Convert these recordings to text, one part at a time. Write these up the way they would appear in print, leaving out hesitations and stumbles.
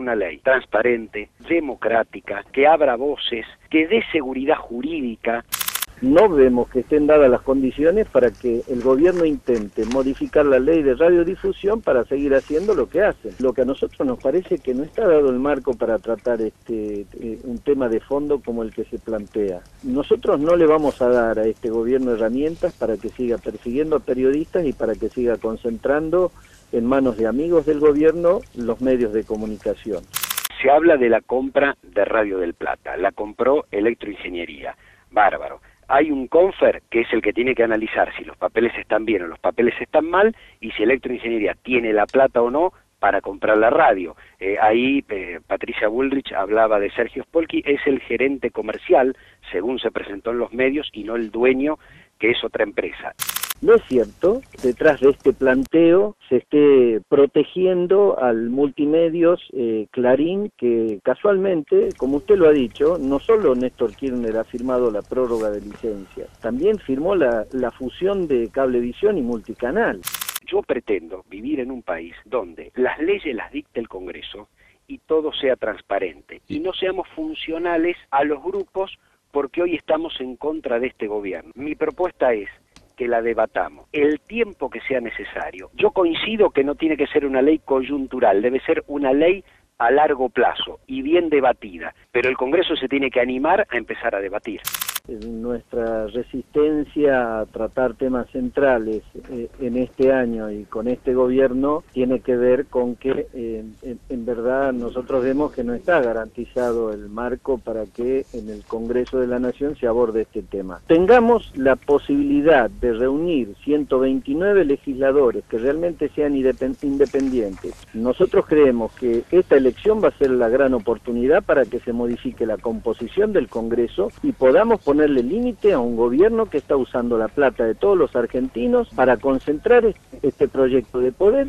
una ley transparente, democrática, que abra voces, que dé seguridad jurídica. No vemos que estén dadas las condiciones para que el gobierno intente modificar la ley de radiodifusión para seguir haciendo lo que hacen. Lo que a nosotros nos parece que no está dado el marco para tratar un tema de fondo como el que se plantea. Nosotros no le vamos a dar a este gobierno herramientas para que siga persiguiendo a periodistas y para que siga concentrando en manos de amigos del gobierno los medios de comunicación. Se habla de la compra de Radio del Plata, la compró Electroingeniería, bárbaro. Hay un CONFER que es el que tiene que analizar si los papeles están bien o los papeles están mal y si Electroingeniería tiene la plata o no para comprar la radio. Patricia Bullrich hablaba de Sergio Spolky, es el gerente comercial, según se presentó en los medios, y no el dueño, que es otra empresa. No es cierto, detrás de este planteo se esté protegiendo al multimedios Clarín, que casualmente, como usted lo ha dicho, no solo Néstor Kirchner ha firmado la prórroga de licencia, también firmó la fusión de Cablevisión y Multicanal. Yo pretendo vivir en un país donde las leyes las dicte el Congreso y todo sea transparente y no seamos funcionales a los grupos porque hoy estamos en contra de este gobierno. Mi propuesta es que la debatamos el tiempo que sea necesario. Yo coincido que no tiene que ser una ley coyuntural, debe ser una ley a largo plazo y bien debatida, pero el Congreso se tiene que animar a empezar a debatir. Nuestra resistencia a tratar temas centrales en este año y con este gobierno tiene que ver con que en verdad nosotros vemos que no está garantizado el marco para que en el Congreso de la Nación se aborde este tema. Tengamos la posibilidad de reunir 129 legisladores que realmente sean independientes. Nosotros creemos que esta elección va a ser la gran oportunidad para que se modifique la composición del Congreso y podamos ponerle límite a un gobierno que está usando la plata de todos los argentinos para concentrar este proyecto de poder.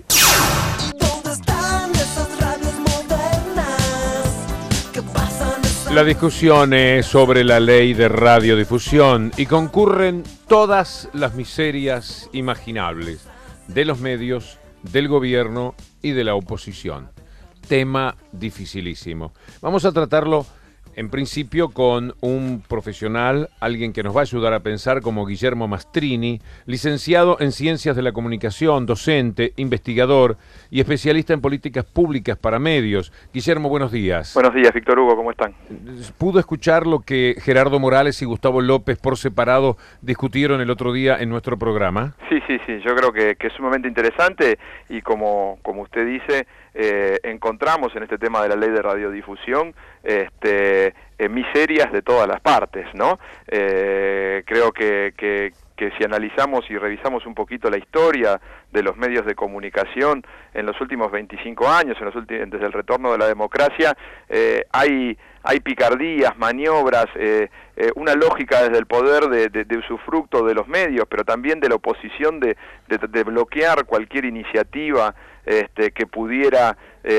La discusión es sobre la ley de radiodifusión y concurren todas las miserias imaginables de los medios, del gobierno y de la oposición. Tema dificilísimo. Vamos a tratarlo en principio con un profesional, alguien que nos va a ayudar a pensar, como Guillermo Mastrini, licenciado en Ciencias de la Comunicación, docente, investigador y especialista en políticas públicas para medios. Guillermo, buenos días. Buenos días, Víctor Hugo, ¿cómo están? ¿Pudo escuchar lo que Gerardo Morales y Gustavo López por separado discutieron el otro día en nuestro programa? Sí, yo creo que es sumamente interesante y como usted dice, encontramos en este tema de la ley de radiodifusión miserias de todas las partes, ¿no? Creo que si analizamos y revisamos un poquito la historia de los medios de comunicación en los últimos 25 años, desde el retorno de la democracia, hay picardías, maniobras, una lógica desde el poder de usufructo de los medios, pero también de la oposición de bloquear cualquier iniciativa que pudiera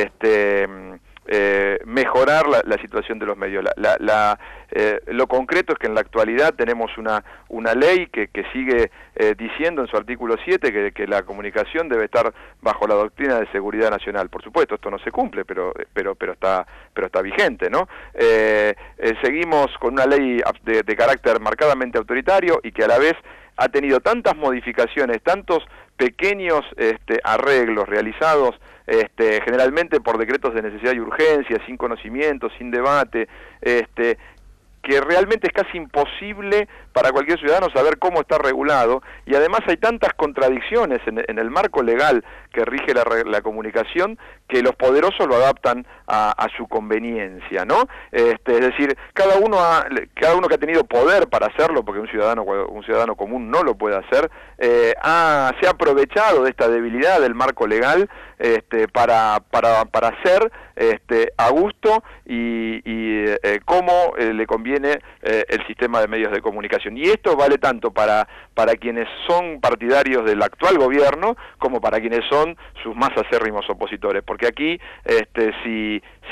mejorar la situación de los medios. Lo concreto es que en la actualidad tenemos una ley que sigue diciendo en su artículo 7 que la comunicación debe estar bajo la doctrina de seguridad nacional. Por supuesto, esto no se cumple, pero está vigente, ¿no? Seguimos con una ley de carácter marcadamente autoritario y que a la vez ha tenido tantas modificaciones, tantos pequeños arreglos realizados generalmente por decretos de necesidad y urgencia, sin conocimiento, sin debate, que realmente es casi imposible para cualquier ciudadano saber cómo está regulado, y además hay tantas contradicciones en el marco legal que rige la comunicación que los poderosos lo adaptan a su conveniencia, ¿no? Es decir, cada uno que ha tenido poder para hacerlo, porque un ciudadano común no lo puede hacer, se ha aprovechado de esta debilidad del marco legal para hacer a gusto y cómo le conviene el sistema de medios de comunicación. Y esto vale tanto para quienes son partidarios del actual gobierno como para quienes son sus más acérrimos opositores, porque aquí si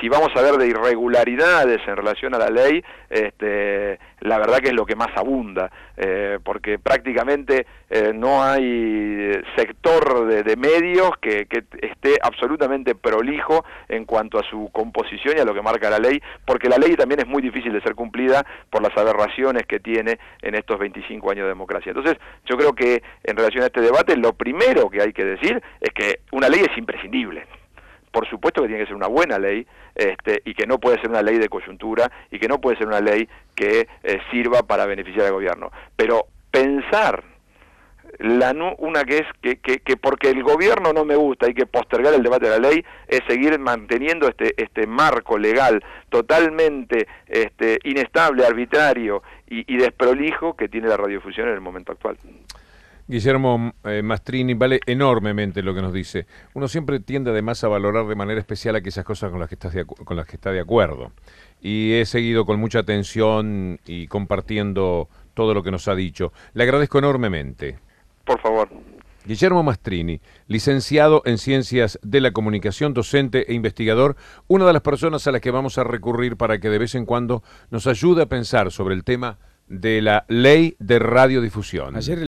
si vamos a ver de irregularidades en relación a la ley, la verdad que es lo que más abunda, porque prácticamente no hay sector de medios que esté absolutamente prolijo en cuanto a su composición y a lo que marca la ley, porque la ley también es muy difícil de ser cumplida por las aberraciones que tiene en estos 25 años de democracia. Entonces, yo creo que en relación a este debate, lo primero que hay que decir es que una ley es imprescindible. Por supuesto que tiene que ser una buena ley, y que no puede ser una ley de coyuntura, y que no puede ser una ley que sirva para beneficiar al gobierno. Pero pensar una que es que porque el gobierno no me gusta hay que postergar el debate de la ley, es seguir manteniendo este marco legal totalmente inestable, arbitrario y desprolijo que tiene la radiodifusión en el momento actual. Guillermo Mastrini, vale enormemente lo que nos dice. Uno siempre tiende además a valorar de manera especial aquellas cosas con las que está de acuerdo. Y he seguido con mucha atención y compartiendo todo lo que nos ha dicho. Le agradezco enormemente. Por favor. Guillermo Mastrini, licenciado en Ciencias de la Comunicación, docente e investigador, una de las personas a las que vamos a recurrir para que de vez en cuando nos ayude a pensar sobre el tema de la ley de radiodifusión.